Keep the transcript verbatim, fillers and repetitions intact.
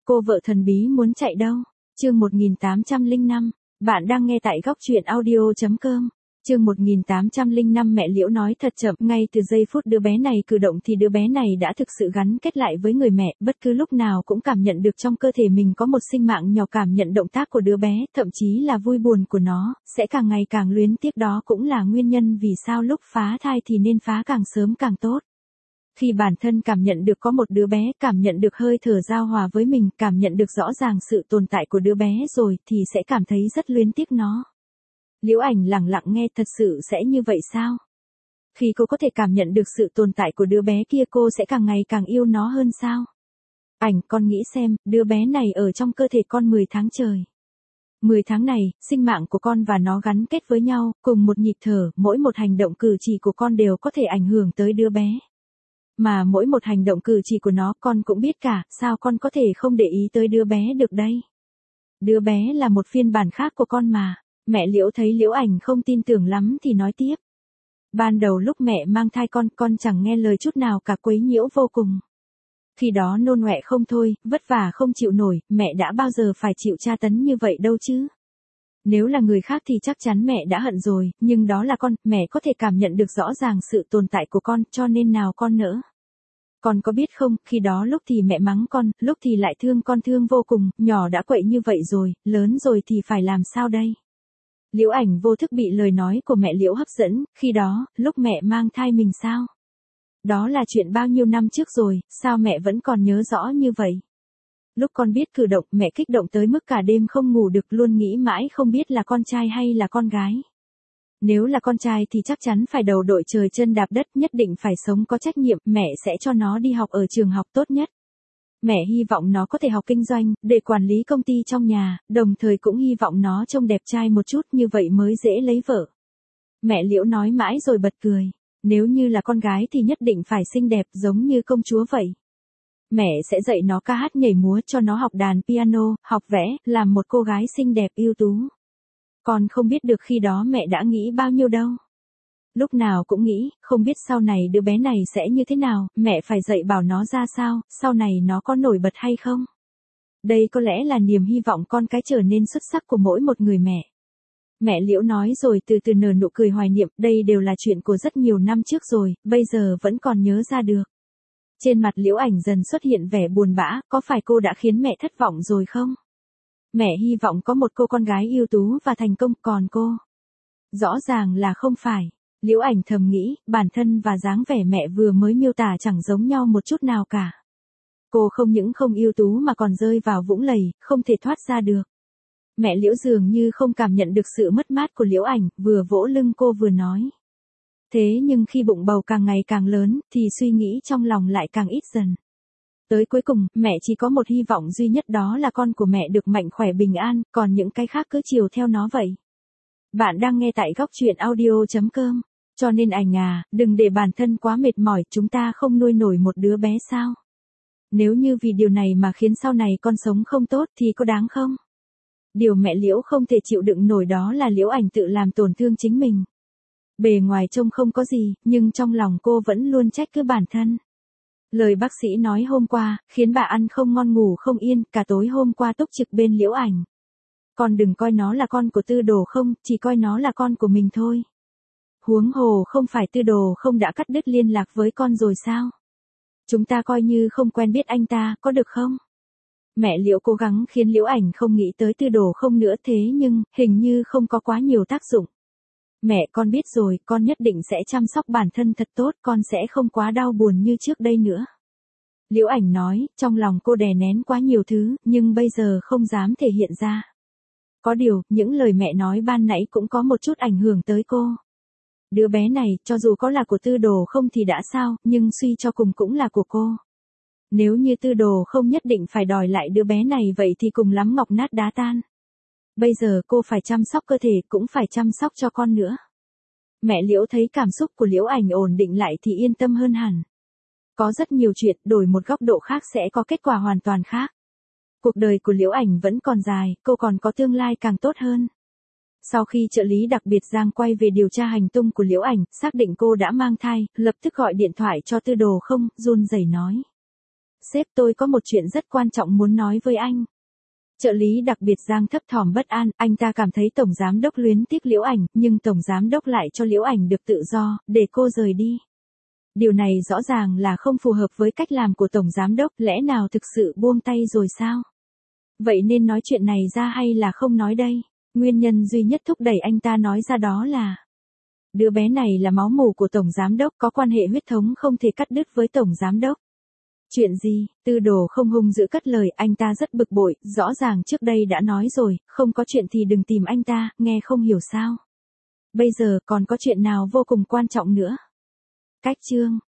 Cô vợ thần bí muốn chạy đâu? Chương một nghìn tám trăm lẻ năm. Bạn đang nghe tại góc truyện audio chấm com. Chương một nghìn tám trăm lẻ năm. Mẹ Liễu nói thật chậm, ngay từ giây phút đứa bé này cử động thì đứa bé này đã thực sự gắn kết lại với người mẹ, bất cứ lúc nào cũng cảm nhận được trong cơ thể mình có một sinh mạng nhỏ, cảm nhận động tác của đứa bé, thậm chí là vui buồn của nó, sẽ càng ngày càng luyến tiếc. Đó cũng là nguyên nhân vì sao lúc phá thai thì nên phá càng sớm càng tốt. Khi bản thân cảm nhận được có một đứa bé, cảm nhận được hơi thở giao hòa với mình, cảm nhận được rõ ràng sự tồn tại của đứa bé rồi, thì sẽ cảm thấy rất luyến tiếc nó. Liễu Ảnh lặng lặng nghe, thật sự sẽ như vậy sao? Khi cô có thể cảm nhận được sự tồn tại của đứa bé kia, cô sẽ càng ngày càng yêu nó hơn sao? Ảnh, con nghĩ xem, đứa bé này ở trong cơ thể con mười tháng trời. mười tháng này, sinh mạng của con và nó gắn kết với nhau, cùng một nhịp thở, mỗi một hành động cử chỉ của con đều có thể ảnh hưởng tới đứa bé. Mà mỗi một hành động cử chỉ của nó con cũng biết cả, sao con có thể không để ý tới đứa bé được đây? Đứa bé là một phiên bản khác của con mà. Mẹ Liễu thấy Liễu Ảnh không tin tưởng lắm thì nói tiếp. Ban đầu lúc mẹ mang thai con, con chẳng nghe lời chút nào cả, quấy nhiễu vô cùng. Khi đó nôn ọe không thôi, vất vả không chịu nổi, mẹ đã bao giờ phải chịu tra tấn như vậy đâu chứ. Nếu là người khác thì chắc chắn mẹ đã hận rồi, nhưng đó là con, mẹ có thể cảm nhận được rõ ràng sự tồn tại của con, cho nên nào con nỡ. Con có biết không, khi đó lúc thì mẹ mắng con, lúc thì lại thương con thương vô cùng, nhỏ đã quậy như vậy rồi, lớn rồi thì phải làm sao đây? Liễu Ảnh vô thức bị lời nói của mẹ Liễu hấp dẫn, khi đó, lúc mẹ mang thai mình sao? Đó là chuyện bao nhiêu năm trước rồi, sao mẹ vẫn còn nhớ rõ như vậy? Lúc con biết cử động, mẹ kích động tới mức cả đêm không ngủ được, luôn nghĩ mãi không biết là con trai hay là con gái. Nếu là con trai thì chắc chắn phải đầu đội trời chân đạp đất, nhất định phải sống có trách nhiệm, mẹ sẽ cho nó đi học ở trường học tốt nhất. Mẹ hy vọng nó có thể học kinh doanh, để quản lý công ty trong nhà, đồng thời cũng hy vọng nó trông đẹp trai một chút, như vậy mới dễ lấy vợ. Mẹ Liễu nói mãi rồi bật cười. Nếu như là con gái thì nhất định phải xinh đẹp giống như công chúa vậy. Mẹ sẽ dạy nó ca hát nhảy múa, cho nó học đàn piano, học vẽ, làm một cô gái xinh đẹp ưu tú. Con không biết được khi đó mẹ đã nghĩ bao nhiêu đâu. Lúc nào cũng nghĩ, không biết sau này đứa bé này sẽ như thế nào, mẹ phải dạy bảo nó ra sao, sau này nó có nổi bật hay không. Đây có lẽ là niềm hy vọng con cái trở nên xuất sắc của mỗi một người mẹ. Mẹ Liễu nói rồi từ từ nở nụ cười hoài niệm, đây đều là chuyện của rất nhiều năm trước rồi, bây giờ vẫn còn nhớ ra được. Trên mặt Liễu Ảnh dần xuất hiện vẻ buồn bã, có phải cô đã khiến mẹ thất vọng rồi không? Mẹ hy vọng có một cô con gái ưu tú và thành công, còn cô? Rõ ràng là không phải. Liễu Ảnh thầm nghĩ, bản thân và dáng vẻ mẹ vừa mới miêu tả chẳng giống nhau một chút nào cả. Cô không những không ưu tú mà còn rơi vào vũng lầy, không thể thoát ra được. Mẹ Liễu dường như không cảm nhận được sự mất mát của Liễu Ảnh, vừa vỗ lưng cô vừa nói. Thế nhưng khi bụng bầu càng ngày càng lớn, thì suy nghĩ trong lòng lại càng ít dần. Tới cuối cùng, mẹ chỉ có một hy vọng duy nhất, đó là con của mẹ được mạnh khỏe bình an, còn những cái khác cứ chiều theo nó vậy. Bạn đang nghe tại góc truyện audio chấm com. Cho nên Ảnh à, đừng để bản thân quá mệt mỏi, chúng ta không nuôi nổi một đứa bé sao? Nếu như vì điều này mà khiến sau này con sống không tốt thì có đáng không? Điều mẹ Liễu không thể chịu đựng nổi đó là Liễu Ảnh tự làm tổn thương chính mình. Bề ngoài trông không có gì, nhưng trong lòng cô vẫn luôn trách cứ bản thân. Lời bác sĩ nói hôm qua, khiến bà ăn không ngon ngủ không yên, cả tối hôm qua túc trực bên Liễu Ảnh. Con đừng coi nó là con của Tư Đồ không, chỉ coi nó là con của mình thôi. Huống hồ không phải Tư Đồ không đã cắt đứt liên lạc với con rồi sao? Chúng ta coi như không quen biết anh ta, có được không? Mẹ Liễu cố gắng khiến Liễu Ảnh không nghĩ tới Tư Đồ không nữa, thế nhưng, hình như không có quá nhiều tác dụng. Mẹ con biết rồi, con nhất định sẽ chăm sóc bản thân thật tốt, con sẽ không quá đau buồn như trước đây nữa. Liễu Ảnh nói, trong lòng cô đè nén quá nhiều thứ, nhưng bây giờ không dám thể hiện ra. Có điều, những lời mẹ nói ban nãy cũng có một chút ảnh hưởng tới cô. Đứa bé này, cho dù có là của Tư Đồ không thì đã sao, nhưng suy cho cùng cũng là của cô. Nếu như Tư Đồ không nhất định phải đòi lại đứa bé này vậy thì cùng lắm ngọc nát đá tan. Bây giờ cô phải chăm sóc cơ thể, cũng phải chăm sóc cho con nữa. Mẹ Liễu thấy cảm xúc của Liễu Ảnh ổn định lại thì yên tâm hơn hẳn. Có rất nhiều chuyện, đổi một góc độ khác sẽ có kết quả hoàn toàn khác. Cuộc đời của Liễu Ảnh vẫn còn dài, cô còn có tương lai càng tốt hơn. Sau khi trợ lý đặc biệt Giang quay về điều tra hành tung của Liễu Ảnh, xác định cô đã mang thai, lập tức gọi điện thoại cho Tư Đồ không, run rẩy nói. Sếp, tôi có một chuyện rất quan trọng muốn nói với anh. Trợ lý đặc biệt Giang thấp thỏm bất an, anh ta cảm thấy Tổng Giám đốc luyến tiếc Liễu Ảnh, nhưng Tổng Giám đốc lại cho Liễu Ảnh được tự do, để cô rời đi. Điều này rõ ràng là không phù hợp với cách làm của Tổng Giám đốc, lẽ nào thực sự buông tay rồi sao? Vậy nên nói chuyện này ra hay là không nói đây? Nguyên nhân duy nhất thúc đẩy anh ta nói ra đó là đứa bé này là máu mủ của Tổng Giám đốc, có quan hệ huyết thống không thể cắt đứt với Tổng Giám đốc. Chuyện gì? Tư Đồ không hung dữ cất lời, anh ta rất bực bội, rõ ràng trước đây đã nói rồi, không có chuyện thì đừng tìm anh ta, nghe không hiểu sao. Bây giờ còn có chuyện nào vô cùng quan trọng nữa. Cách chương